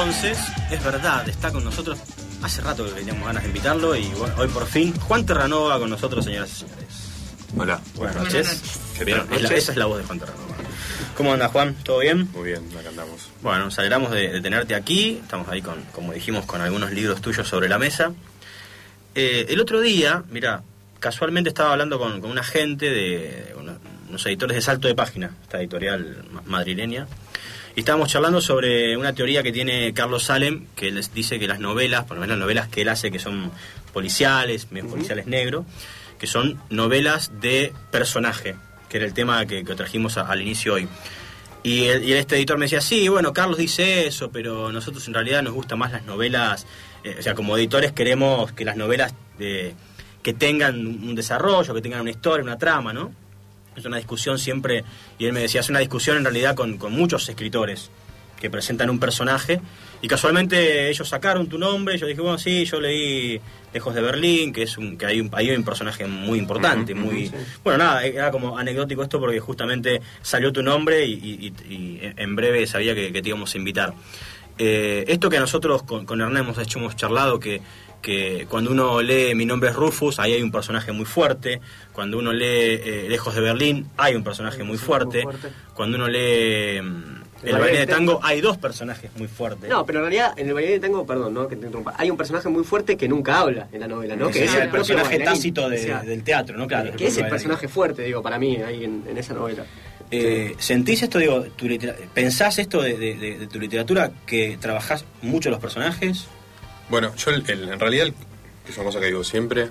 entonces, es verdad, está con nosotros. Hace rato que teníamos ganas de invitarlo y bueno, hoy por fin, Juan Terranova con nosotros, señoras y señores. Hola. Buenas noches. ¿Vieron? Esa es la voz de Juan Terranova. ¿Cómo andas, Juan? ¿Todo bien? Muy bien, acá andamos. Bueno, nos alegramos de tenerte aquí. Estamos ahí, como dijimos, con algunos libros tuyos sobre la mesa. El otro día, mira, casualmente estaba hablando con una gente de unos editores de Salto de Página, esta editorial madrileña, y estábamos charlando sobre una teoría que tiene Carlos Salem, que él dice que las novelas, por lo menos las novelas que él hace, que son policiales, medio policiales negros, que son novelas de personaje, que era el tema que trajimos al inicio hoy. Y este editor me decía, sí, bueno, Carlos dice eso, pero nosotros en realidad nos gustan más las novelas, o sea, como editores queremos que las novelas que tengan un desarrollo, que tengan una historia, una trama, ¿no? Es una discusión siempre, y él me decía, es una discusión en realidad con muchos escritores que presentan un personaje, y casualmente ellos sacaron tu nombre, yo dije, bueno, sí, yo leí Lejos de Berlín, que hay un personaje muy importante, muy... Sí. Bueno, nada, era como anecdótico esto porque justamente salió tu nombre y en breve sabía que te íbamos a invitar. Esto que nosotros con Hernán hemos charlado, que cuando uno lee Mi nombre es Rufus, ahí hay un personaje muy fuerte. Cuando uno lee Lejos de Berlín, hay un personaje muy fuerte. Cuando uno lee El bailarín de tango, hay dos personajes muy fuertes. No, pero en realidad en El bailarín de tango, perdón, ¿no? Que te interrumpa, hay un personaje muy fuerte que nunca habla en la novela, ¿no? Que es el personaje tácito del teatro, ¿no? Claro, que es el personaje fuerte, digo, para mí, ahí en esa novela. ¿Sentís esto, digo, pensás esto de tu literatura, que trabajás mucho los personajes? Bueno, yo en realidad, que es una cosa que digo siempre,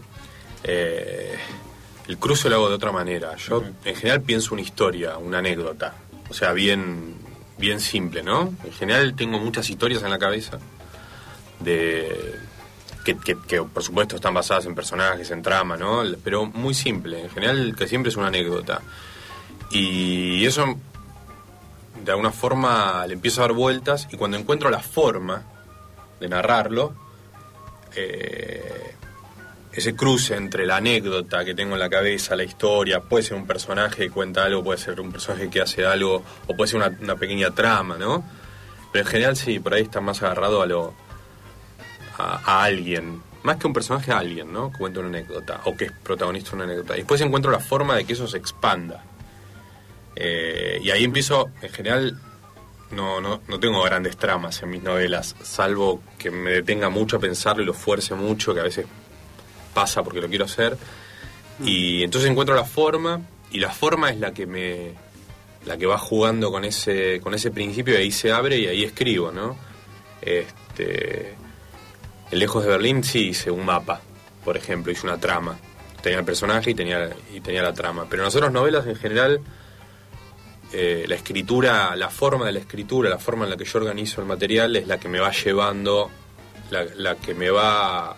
el cruce lo hago de otra manera. Yo en general pienso una historia, una anécdota, o sea, bien simple, ¿no? En general tengo muchas historias en la cabeza que por supuesto están basadas en personajes, en trama, ¿no? Pero muy simple, en general que siempre es una anécdota. Y eso de alguna forma le empiezo a dar vueltas, y cuando encuentro la forma de narrarlo, ese cruce entre la anécdota que tengo en la cabeza, la historia, puede ser un personaje que cuenta algo, puede ser un personaje que hace algo, o puede ser una pequeña trama, ¿no? Pero en general sí, por ahí está más agarrado a alguien, más que un personaje, a alguien, ¿no? Que cuenta una anécdota, o que es protagonista de una anécdota. Y después encuentro la forma de que eso se expanda. Y ahí empiezo, en general, no tengo grandes tramas en mis novelas, salvo que me detenga mucho a pensarlo y lo fuerce mucho, que a veces pasa porque lo quiero hacer. Y entonces encuentro la forma, y la forma es la que va jugando con ese principio, y ahí se abre y ahí escribo, ¿no? En Lejos de Berlín sí hice un mapa, por ejemplo, hice una trama. Tenía el personaje y tenía la trama. Pero en las otras novelas, en general, la escritura, la forma de la escritura, la forma en la que yo organizo el material es la que me va llevando, la que me va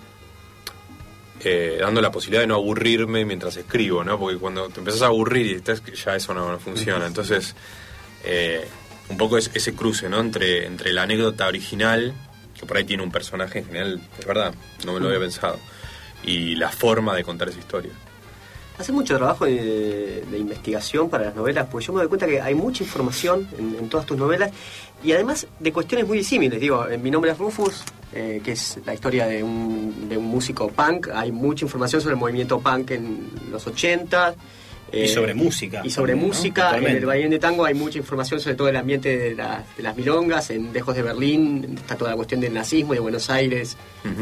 dando la posibilidad de no aburrirme mientras escribo, ¿no? Porque cuando te empezás a aburrir ya eso no funciona. Entonces, un poco es ese cruce, ¿no? Entre la anécdota original, que por ahí tiene un personaje, en general, es verdad, no me lo había pensado, y la forma de contar esa historia. Hace mucho trabajo de investigación para las novelas, pues yo me doy cuenta que hay mucha información en todas tus novelas, y además de cuestiones muy disímiles. Digo, en Mi nombre es Rufus, que es la historia de un músico punk, hay mucha información sobre el movimiento punk en los 80. Y sobre música. Y sobre música, ¿no? En El bailarín de tango hay mucha información sobre todo el ambiente de las milongas. En Lejos de Berlín está toda la cuestión del nazismo y de Buenos Aires,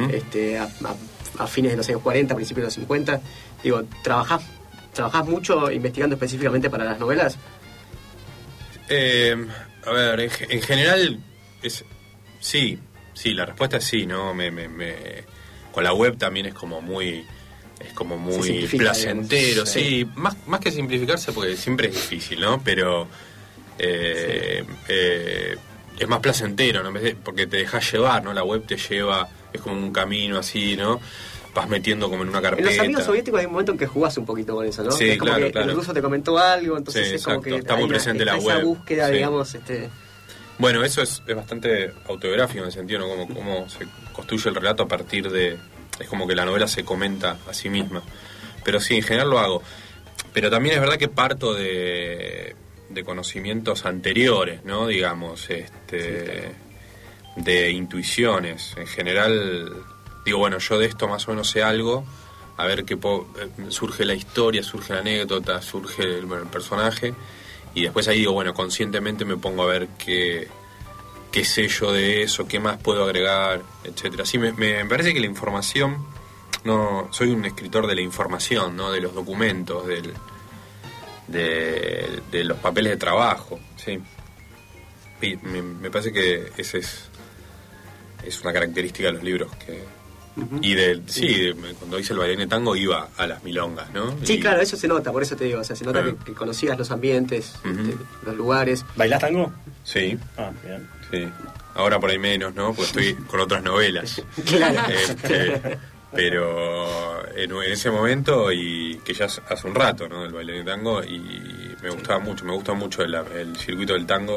a fines de los años 40, principios de los 50. Digo, ¿trabajás mucho investigando específicamente para las novelas? A ver, en general sí, la respuesta es sí, ¿no? Con la web también es como muy placentero, sí. Más que simplificarse, porque siempre es difícil, ¿no? Pero es más placentero, ¿no? Porque te dejas llevar, ¿no? La web te lleva, es como un camino así, ¿no? Vas metiendo como en una carpeta. En Los amigos soviéticos hay un momento en que jugás un poquito con eso, ¿no? Sí, es como claro, que el ruso te comentó algo, entonces sí, es como exacto. que está muy presente la web. Esa búsqueda, sí. digamos, Bueno, eso es bastante autobiográfico en el sentido, ¿no? Cómo se construye el relato a partir de... Es como que la novela se comenta a sí misma. Pero sí, en general lo hago. Pero también es verdad que parto de conocimientos anteriores, ¿no? Digamos, sí, claro. de intuiciones. En general, digo, bueno, yo de esto más o menos sé algo, a ver qué surge la historia, surge la anécdota, surge el personaje, y después ahí digo, bueno, conscientemente me pongo a ver qué sé yo de eso, qué más puedo agregar, etcétera. Sí, me parece que la información, no soy un escritor de la información, ¿no? De los documentos, de los papeles de trabajo, sí. Y me parece que ese es una característica de los libros que... Uh-huh. Y cuando hice el bailarín de tango iba a las milongas, ¿no? Sí, claro, eso se nota, por eso te digo, o sea, se nota que conocías los ambientes, uh-huh. Los lugares. ¿Bailás tango? Sí. Ah, bien. Sí. Ahora por ahí menos, ¿no? Porque estoy con otras novelas. Claro. Pero en ese momento, y que ya hace un rato, ¿no? El bailarín de tango, y me gusta mucho el circuito del tango.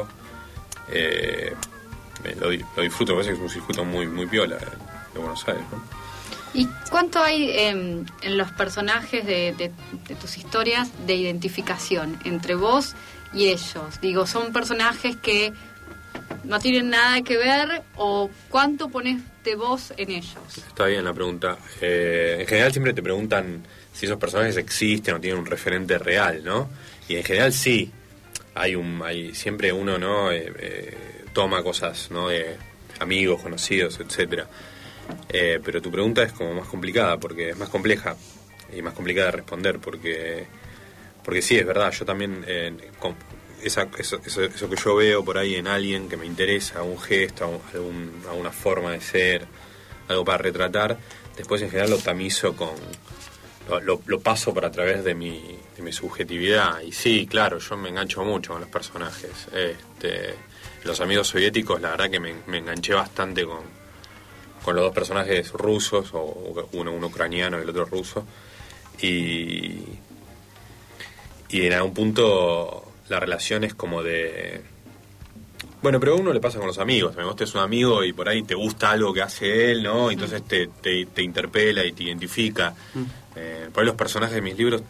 Lo disfruto, me parece que es un circuito muy, muy piola de Buenos Aires, ¿no? ¿Y cuánto hay en los personajes de tus historias de identificación entre vos y ellos? Digo, ¿son personajes que no tienen nada que ver o cuánto pones de vos en ellos? Está bien la pregunta. En general siempre te preguntan si esos personajes existen o tienen un referente real, ¿no? Y en general sí. Hay siempre uno, ¿no? Toma cosas, ¿no? De amigos, conocidos, etcétera. Pero tu pregunta es como más complicada, porque es más compleja y más complicada de responder, porque sí, es verdad, yo también eso que yo veo por ahí en alguien que me interesa, un gesto, alguna forma de ser, algo para retratar, después en general lo tamizo lo paso por a través de mi subjetividad. Y sí, claro, yo me engancho mucho con los personajes. Los amigos soviéticos, la verdad que me enganché bastante con los dos personajes rusos, o uno ucraniano y el otro ruso, y en algún punto la relación es como de... Bueno, pero a uno le pasa con los amigos, también vos tenés un amigo y por ahí te gusta algo que hace él, ¿no? Entonces te interpela y te identifica. Por ahí los personajes de mis libros,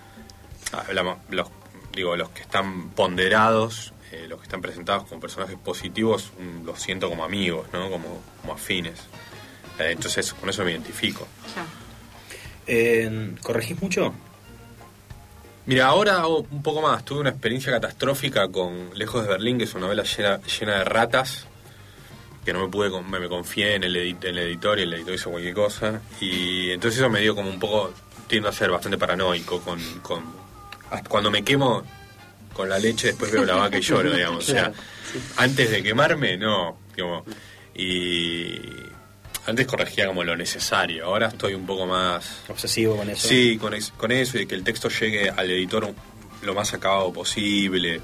los que están ponderados, los que están presentados como personajes positivos, los siento como amigos, ¿no? Como afines. Entonces con eso me identifico. ¿Corregís mucho? Mira, ahora hago un poco más. Tuve una experiencia catastrófica con Lejos de Berlín, que es una novela llena de ratas, que no me confié en el editor, y el editor hizo cualquier cosa, y entonces eso me dio como un poco, tiendo a ser bastante paranoico cuando me quemo con la leche, después veo la vaca y lloro, digamos. O sea, antes de quemarme, no, y antes corregía como lo necesario, ahora estoy un poco más... ¿Obsesivo con eso? Sí, con eso, y de que el texto llegue al editor lo más acabado posible.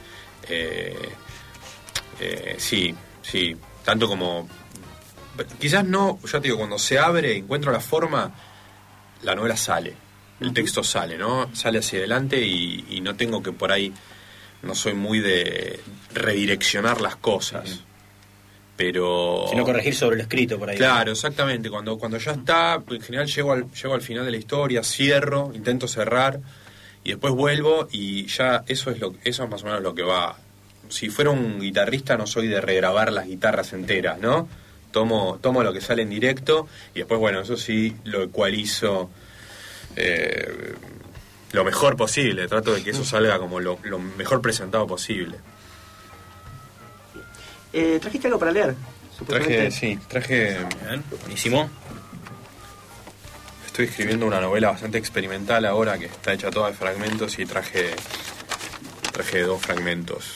Sí, tanto como... Quizás no, ya te digo, cuando se abre, encuentro la forma, la novela sale, el texto sale, ¿no? Sale hacia adelante y no tengo que por ahí, no soy muy de redireccionar las cosas. Pero... Sino corregir sobre lo escrito por ahí. Claro, exactamente. Cuando ya está, en general llego al final de la historia, cierro, intento cerrar y después vuelvo, y ya eso es más o menos lo que va. Si fuera un guitarrista, no soy de regrabar las guitarras enteras, ¿no? Tomo lo que sale en directo y después, bueno, eso sí lo ecualizo lo mejor posible. Trato de que eso salga como lo mejor presentado posible. ¿Trajiste algo para leer? Traje... Bien, buenísimo. Estoy escribiendo una novela bastante experimental ahora, que está hecha toda de fragmentos, y traje 2 fragmentos.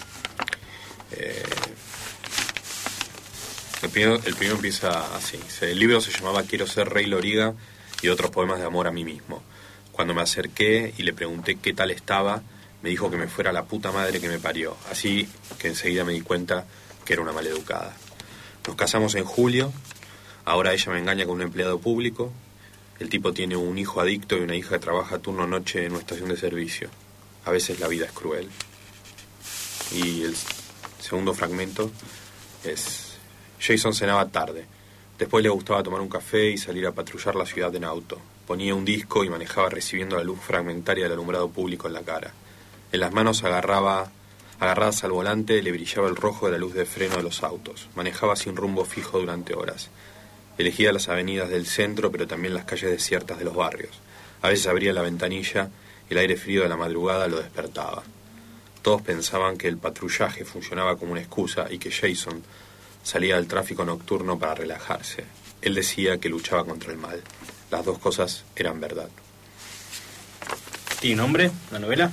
El primero empieza así. El libro se llamaba Quiero ser Rey Loriga y otros poemas de amor a mí mismo. Cuando me acerqué y le pregunté qué tal estaba, me dijo que me fuera la puta madre que me parió. Así que enseguida me di cuenta que era una maleducada. Nos casamos en julio, ahora ella me engaña con un empleado público, el tipo tiene un hijo adicto y una hija que trabaja turno noche en una estación de servicio. A veces la vida es cruel. Y el segundo fragmento es: Jason cenaba tarde, después le gustaba tomar un café y salir a patrullar la ciudad en auto. Ponía un disco y manejaba recibiendo la luz fragmentaria del alumbrado público en la cara. En las manos agarraba Agarradas al volante le brillaba el rojo de la luz de freno de los autos. Manejaba sin rumbo fijo durante horas. Elegía las avenidas del centro, pero también las calles desiertas de los barrios. A veces abría la ventanilla y el aire frío de la madrugada lo despertaba. Todos pensaban que el patrullaje funcionaba como una excusa y que Jason salía al tráfico nocturno para relajarse. Él decía que luchaba contra el mal. Las dos cosas eran verdad. ¿Tiene nombre la novela?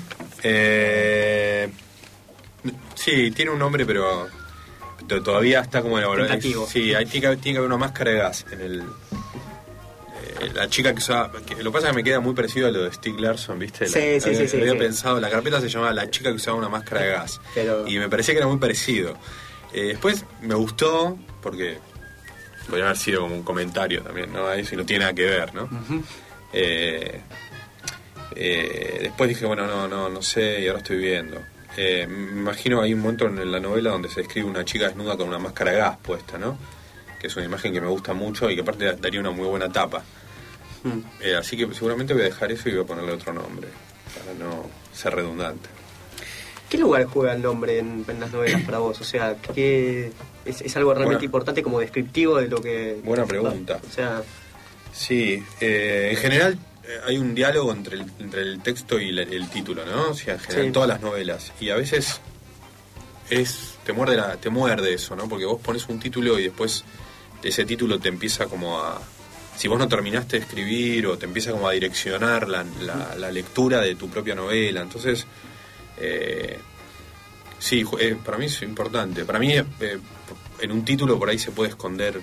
Sí, tiene un nombre, pero todavía está como tentativo. Sí, tiene que haber una máscara de gas en el... la chica que usaba... lo que pasa es que me queda muy parecido a lo de Stieg Larsson, ¿viste? Sí. Había pensado, la carpeta se llamaba La chica que usaba una máscara de gas. Pero... Y me parecía que era muy parecido. Después me gustó, porque podría haber sido como un comentario también, ¿no? Eso no tiene nada que ver, ¿no? Uh-huh. Después dije, bueno, no sé, y ahora estoy viendo. Me imagino hay un momento en la novela donde se describe una chica desnuda con una máscara de gas puesta, ¿no? Que es una imagen que me gusta mucho y que aparte daría una muy buena tapa. Así que seguramente voy a dejar eso y voy a ponerle otro nombre para no ser redundante. ¿Qué lugar juega el nombre en las novelas para vos? O sea, ¿qué es algo realmente importante como descriptivo de lo que... Buena pregunta. O sea... Sí, en general hay un diálogo entre el texto y el título, ¿no? O sea, en general Sí. todas las novelas. Y a veces te muerde eso, ¿no? Porque vos pones un título y después ese título te empieza como a... Si vos no terminaste de escribir o te empieza como a direccionar la lectura de tu propia novela. Entonces, sí, para mí es importante. Para mí en un título por ahí se puede esconder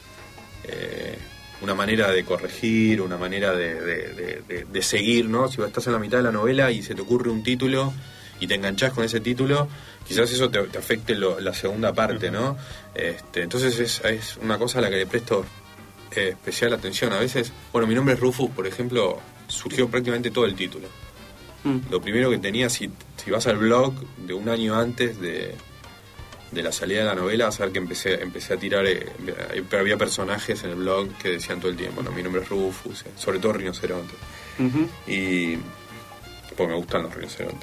una manera de corregir, una manera de seguir, ¿no? Si vos estás en la mitad de la novela y se te ocurre un título y te enganchás con ese título, quizás eso te afecte la segunda parte, ¿no? Entonces es una cosa a la que le presto especial atención. A veces, bueno, Mi nombre es Rufus, por ejemplo, surgió prácticamente todo el título. Lo primero que tenía, si vas al blog de un año antes de la salida de la novela, vas a ver que empecé a tirar, pero había personajes en el blog que decían todo el tiempo, ¿no? Mi nombre es Rufus, sobre todo rinoceronte. Uh-huh. Y pues me gustan los rinocerontes.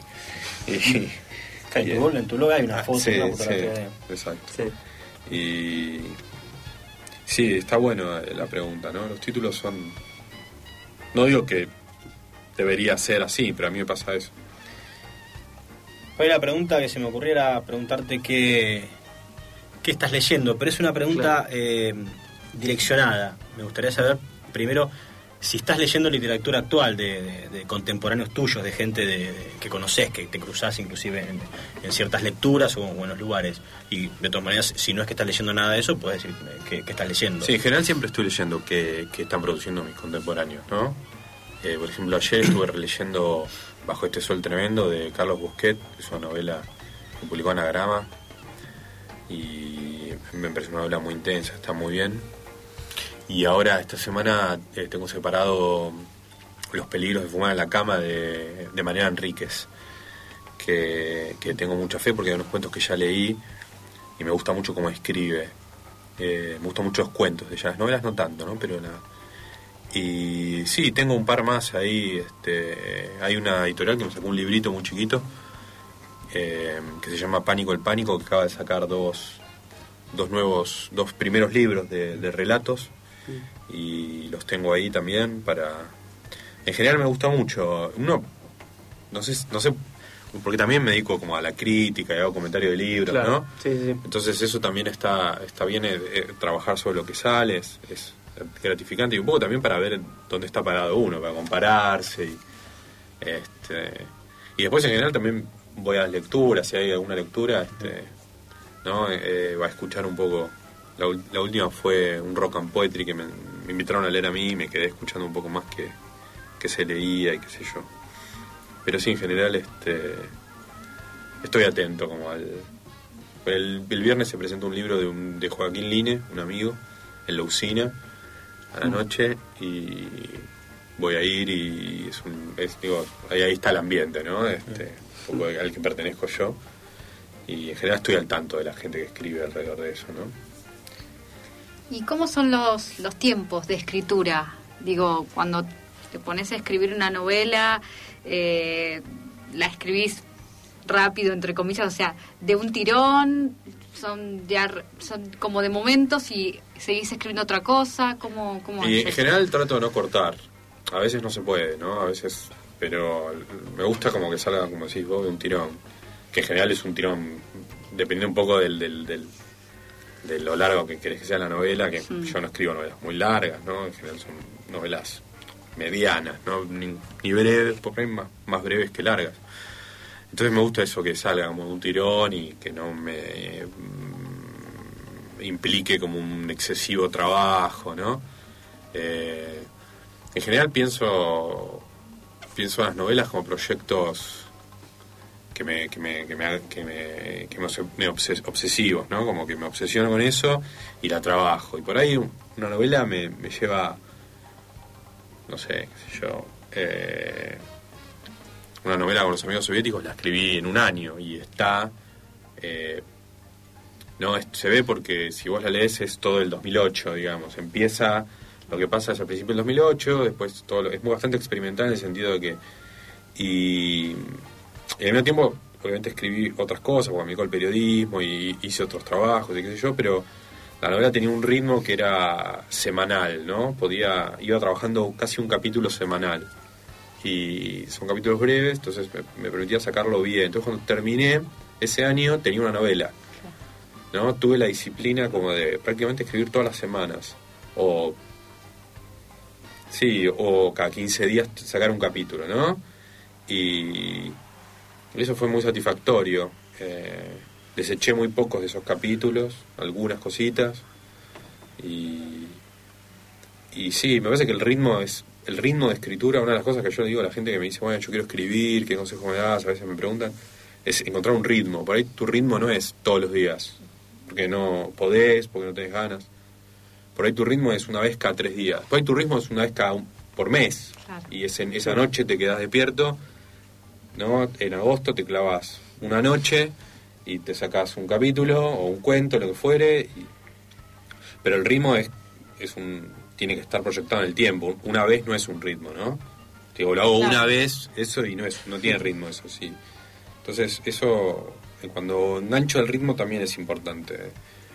En tu blog hay una foto, sí, una fotografía sí, de... exacto. Sí. Y sí, está bueno la pregunta, ¿no? Los títulos son... No digo que debería ser así, pero a mí me pasa eso. Hoy la pregunta que se me ocurrió era preguntarte qué estás leyendo, pero es una pregunta direccionada. Me gustaría saber primero si estás leyendo literatura actual de contemporáneos tuyos, de gente que conocés, que te cruzás inclusive en ciertas lecturas o en los lugares. Y de todas maneras, si no es que estás leyendo nada de eso, puedes decir que estás leyendo. Sí, en general siempre estoy leyendo que están produciendo mis contemporáneos, ¿no? Por ejemplo, ayer estuve releyendo Bajo este sol tremendo de Carlos Busquet, que es una novela que publicó Anagrama, y me parece una novela muy intensa, está muy bien. Y ahora esta semana tengo separado Los peligros de fumar en la cama de Mariana Enríquez, que tengo mucha fe porque hay unos cuentos que ya leí y me gusta mucho cómo escribe. Me gustan mucho los cuentos de ella, las novelas no tanto, ¿no? Pero y sí, tengo un par más ahí. Hay una editorial que me sacó un librito muy chiquito que se llama Pánico el Pánico, que acaba de sacar dos primeros libros de relatos, y los tengo ahí también para... En general me gusta mucho. No sé, porque también me dedico como a la crítica y hago comentarios de libros, Claro. ¿no? Sí. Entonces eso también está bien, trabajar sobre lo que sale, es gratificante, y un poco también para ver dónde está parado uno, para compararse y después en general también voy a las lecturas, si hay alguna lectura, ¿no? Va a escuchar un poco. La última fue un rock and poetry que me invitaron a leer a mí y me quedé escuchando un poco más que se leía y qué sé yo. Pero sí, en general estoy atento como el viernes se presentó un libro de Joaquín Line, un amigo, en la usina a la noche, y voy a ir y ahí está el ambiente, ¿no? Un poco al que pertenezco yo, y en general estoy al tanto de la gente que escribe alrededor de eso, ¿no? ¿Y cómo son los tiempos de escritura? Digo, cuando te pones a escribir una novela, la escribís rápido, entre comillas, o sea, de un tirón, son como de momentos y seguís escribiendo otra cosa, ¿cómo Y es en eso? general trato de no cortar. A veces no se puede, ¿no? A veces, pero me gusta como que salga, como decís vos, de un tirón. Que en general es un tirón, depende un poco de lo largo que querés que sea la novela, que yo no escribo novelas muy largas, ¿no? En general son novelas medianas, ¿no? Ni breves, porque hay más breves que largas. Entonces me gusta eso, que salga como de un tirón y que no me implique como un excesivo trabajo, ¿no? En general pienso las novelas como proyectos obsesivos, ¿no? Como que me obsesiono con eso y la trabajo. Y por ahí una novela me lleva, no sé, qué sé yo, una novela con los amigos soviéticos la escribí en un año y está, se ve porque si vos la lees es todo el 2008, digamos, empieza, lo que pasa es al principio del 2008, después es bastante experimental en el sentido de que y al mismo tiempo obviamente escribí otras cosas, porque me dedico al periodismo y hice otros trabajos y qué sé yo, pero la novela tenía un ritmo que era semanal, ¿no? Iba trabajando casi un capítulo semanal y son capítulos breves, entonces me permitía sacarlo bien. Entonces cuando terminé ese año tenía una novela, ¿no? Tuve la disciplina como de prácticamente escribir todas las semanas o cada 15 días sacar un capítulo, ¿no? Y eso fue muy satisfactorio. Deseché muy pocos de esos capítulos, algunas cositas, y sí, me parece que el ritmo de escritura, una de las cosas que yo le digo a la gente que me dice, bueno, yo quiero escribir, ¿qué consejo me das? A veces me preguntan, es encontrar un ritmo. Por ahí tu ritmo no es todos los días, porque no podés, porque no tenés ganas. Por ahí tu ritmo es una vez cada 3 días. Por ahí tu ritmo es una vez por mes. Claro. Y esa noche te quedás despierto, ¿no? En agosto te clavas una noche y te sacás un capítulo o un cuento, lo que fuere. Pero el ritmo tiene que estar proyectado en el tiempo. Una vez no es un ritmo, ¿no? Digo, lo hago una vez, eso, y no tiene ritmo, eso sí. Entonces, eso, cuando engancho el ritmo también es importante.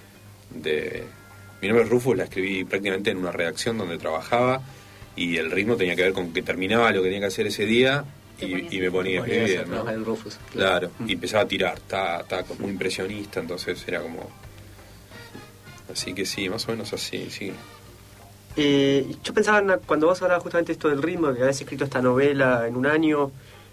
Mi nombre es Rufus, la escribí prácticamente en una redacción donde trabajaba, y el ritmo tenía que ver con que terminaba lo que tenía que hacer ese día y me ponía a escribir, ¿no? El Rufus. Claro, y empezaba a tirar, estaba como muy impresionista, entonces era como... Así que sí, más o menos así, sí. Yo pensaba, cuando vos hablabas justamente esto del ritmo, que habías escrito esta novela en un año,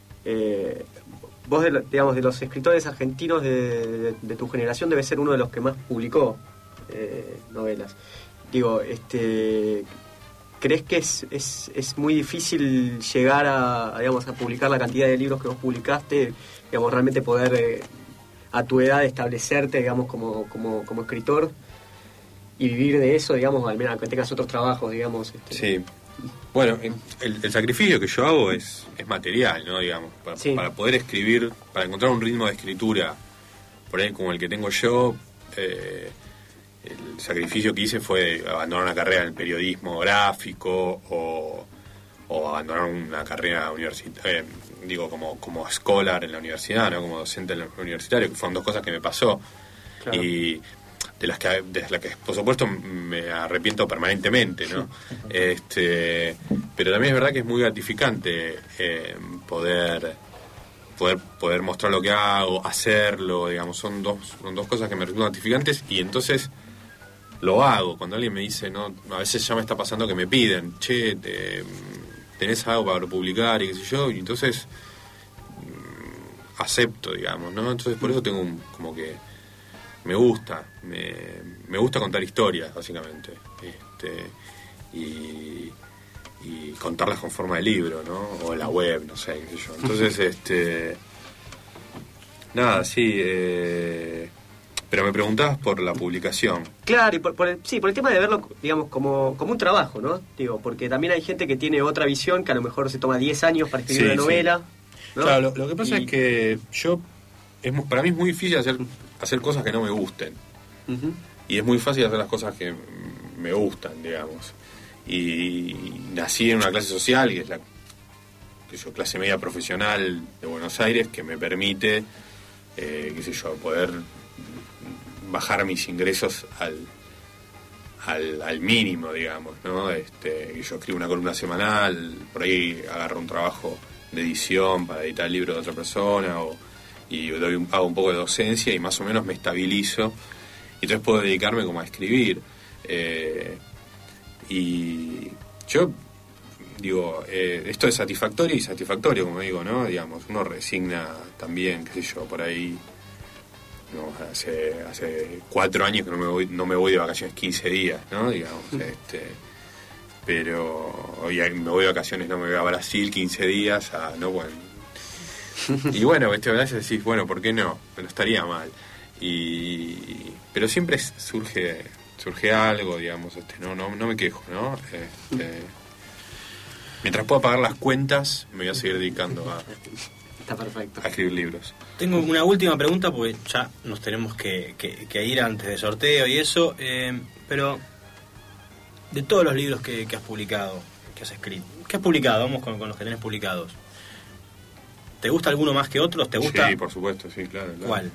vos, digamos, de los escritores argentinos de tu generación, debes ser uno de los que más publicó novelas. Digo, ¿crees que es muy difícil llegar digamos, a publicar la cantidad de libros que vos publicaste, digamos, realmente poder a tu edad establecerte, digamos, como escritor y vivir de eso, digamos, al menos que tengas otros trabajos, digamos? Sí. Bueno, el sacrificio que yo hago es material, ¿no? Digamos, para poder escribir, para encontrar un ritmo de escritura por ahí como el que tengo yo, el sacrificio que hice fue abandonar una carrera en el periodismo gráfico o abandonar una carrera universitaria, como scholar en la universidad, ¿no? Como docente universitario, que fueron dos cosas que me pasó. Claro. Y de las que por supuesto me arrepiento permanentemente, ¿no? Pero también es verdad que es muy gratificante poder mostrar lo que hago, hacerlo, digamos, son dos cosas que me resultan gratificantes, y entonces lo hago. Cuando alguien me dice, no, a veces ya me está pasando que me piden, che, tenés algo para publicar y qué sé yo, y entonces acepto, digamos, ¿no? Entonces por eso tengo como que me gusta contar historias, básicamente, y contarlas con forma de libro, ¿no? O en la web, no sé, qué sé yo. Entonces, nada, sí, pero me preguntabas por la publicación. Claro, y por el tema de verlo, digamos, como un trabajo, ¿no? Digo, porque también hay gente que tiene otra visión, que a lo mejor se toma 10 años para escribir una novela, ¿no? Claro, lo que pasa es que para mí es muy difícil hacer cosas que no me gusten. Uh-huh. Y es muy fácil hacer las cosas que me gustan, digamos. Y nací en una clase social, que es la clase media profesional de Buenos Aires, que me permite qué sé yo, poder bajar mis ingresos al mínimo, digamos, ¿no? Yo escribo una columna semanal, por ahí agarro un trabajo de edición para editar el libro de otra persona, y hago un poco de docencia y más o menos me estabilizo, y entonces puedo dedicarme como a escribir. Y yo digo, esto es satisfactorio y satisfactorio, como digo, ¿no? Digamos, uno resigna también, qué sé yo, por ahí, no, hace 4 años que no me voy de vacaciones 15 días, ¿no? Digamos, pero hoy me voy de vacaciones, no me voy a Brasil 15 días, no, bueno. Y bueno, a veces decís, bueno, ¿por qué no? Pero estaría mal. Pero siempre surge algo, digamos, no me quejo, ¿no? Mientras pueda pagar las cuentas, me voy a seguir dedicando Está perfecto. a escribir libros. Tengo una última pregunta porque ya nos tenemos que ir antes del sorteo y eso, pero de todos los libros que has publicado, que has escrito, que has publicado, vamos con los que tenés publicados, ¿te gusta alguno más que otros? ¿Te gusta? Sí, por supuesto, sí, claro. ¿Cuál?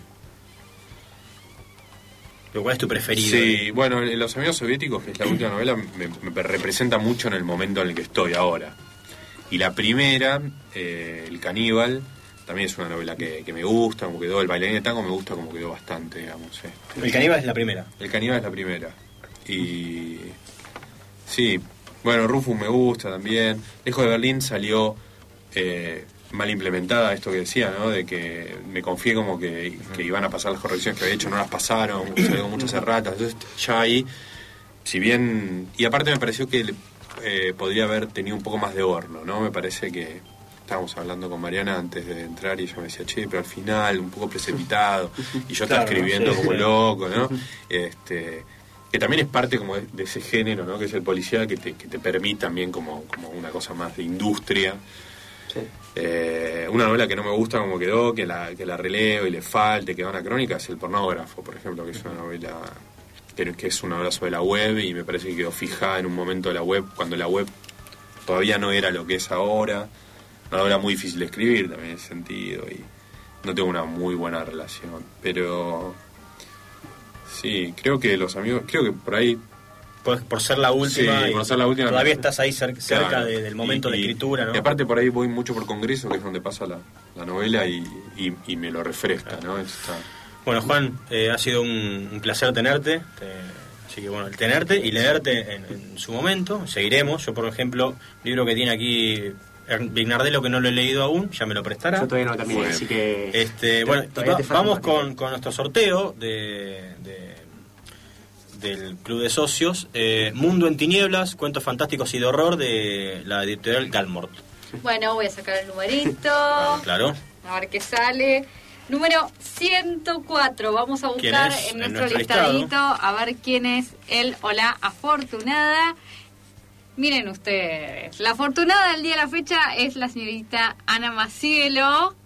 ¿Cuál es tu preferido? Sí, bueno, Los Amigos Soviéticos, que es la última novela, me representa mucho en el momento en el que estoy ahora. Y la primera, El Caníbal, también es una novela que me gusta, como quedó. El Bailarín de Tango me gusta como quedó bastante, digamos. El Caníbal es la primera. El Caníbal es la primera. Y sí, bueno, Rufus me gusta también. Lejos de Berlín salió mal implementada, esto que decía, ¿no? De que me confié como que iban a pasar las correcciones que había hecho, no las pasaron, salió con muchas erratas. Entonces ya ahí, si bien... Y aparte me pareció que podría haber tenido un poco más de horno, ¿no? Me parece que... Estábamos hablando con Mariana antes de entrar y ella me decía, che, pero al final un poco precipitado, y yo estaba escribiendo como loco, ¿no? Que también es parte como de ese género, ¿no? Que es el policial, que te permite también como una cosa más de industria. Sí. Una novela que no me gusta como quedó, que la releo y le falte, que va anacrónica, es El Pornógrafo, por ejemplo, que es una novela que es una novela sobre la web, y me parece que quedó fijada en un momento de la web, cuando la web todavía no era lo que es ahora. Una novela muy difícil de escribir también en ese sentido, y no tengo una muy buena relación, pero sí, creo que Los Amigos, creo que por ahí, por ser la última, sí, por ser la última, todavía estás ahí cerca claro, del momento de escritura, ¿no? Y aparte por ahí voy mucho por congreso, que es donde pasa la novela, y me lo refresca, claro, ¿no? Está... Bueno, Juan, ha sido un placer tenerte, así que bueno, tenerte y leerte en su momento. Seguiremos. Yo, por ejemplo, libro que tiene aquí Vignardello, que no lo he leído aún, ya me lo prestará. Yo todavía no lo terminé, así que... bueno, vamos con nuestro sorteo del Club de Socios. Mundo en Tinieblas, cuentos fantásticos y de horror, de la editorial Galmort. Bueno, voy a sacar el numerito. Claro. A ver qué sale. Número 104. Vamos a buscar en nuestro listadito a ver quién es el o la afortunada. Miren ustedes, la afortunada del día de la fecha es la señorita Ana Macielo.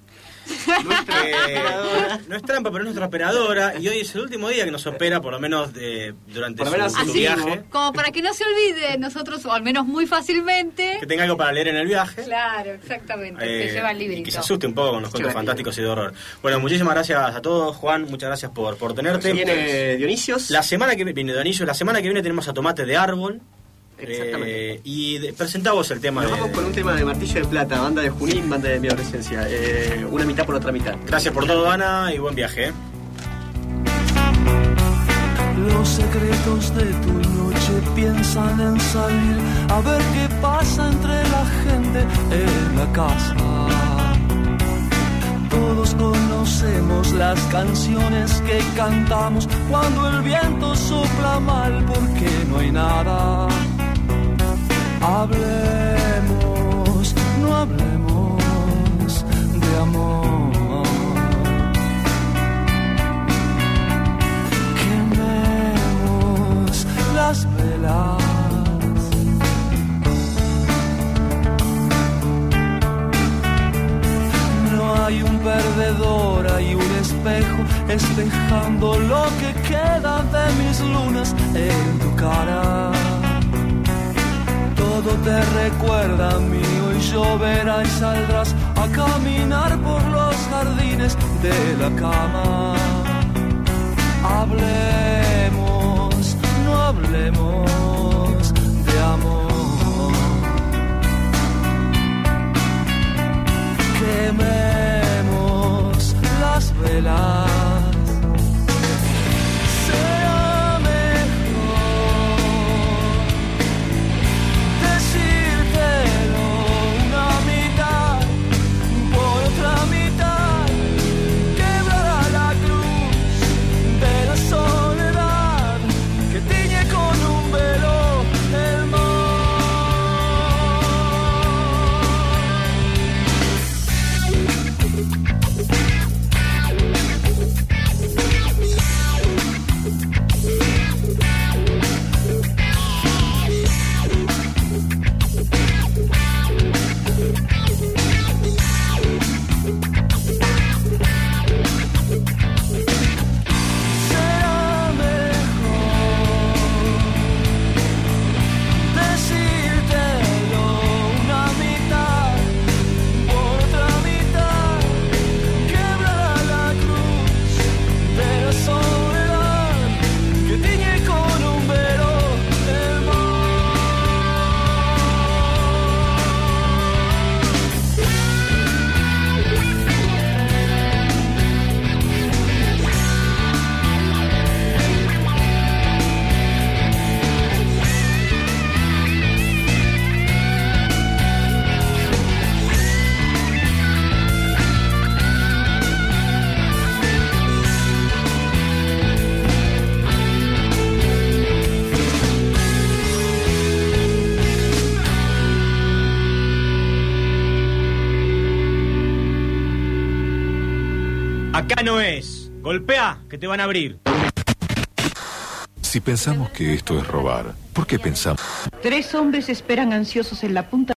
No es trampa, pero es nuestra operadora, y hoy es el último día que nos opera, por lo menos durante su viaje. Como para que no se olvide nosotros, o al menos muy fácilmente. Que tenga algo para leer en el viaje. Claro, exactamente, se lleva el librito. Y que se asuste un poco con los cuentos fantásticos y de horror. Bueno, muchísimas gracias a todos, Juan, muchas gracias por tenerte. Viene Dionisios. La semana que viene tenemos a Tomate de Árbol. Exactamente. Presentamos el tema. Nos vamos con un tema de Martillo de Plata, banda de Junín, banda de mi adolescencia. Una mitad por otra mitad. Gracias por todo, Ana, y buen viaje. Los secretos de tu noche piensan en salir a ver qué pasa entre la gente en la casa. Todos conocemos las canciones que cantamos cuando el viento sopla mal porque no hay nada. Hablemos, no hablemos de amor. Quememos las velas. No hay un perdedor, hay un espejo espejando lo que queda de mis lunas en tu cara. todo te recuerda mío y lloverá y saldrás a caminar por los jardines de la cama. Hablemos, no hablemos de amor. Quememos las velas. Será mejor decírtelo una mitad por otra mitad. Quebrará la cruz de la soledad que tiñe con un velo el mar. Será mejor decírtelo una mitad por otra mitad. Quebrará la cruz de la soledad que tiñe con un velo el mar. Acá no es. Golpea, que te van a abrir. Si pensamos que esto es robar, ¿por qué pensamos? 3 hombres esperan ansiosos en la punta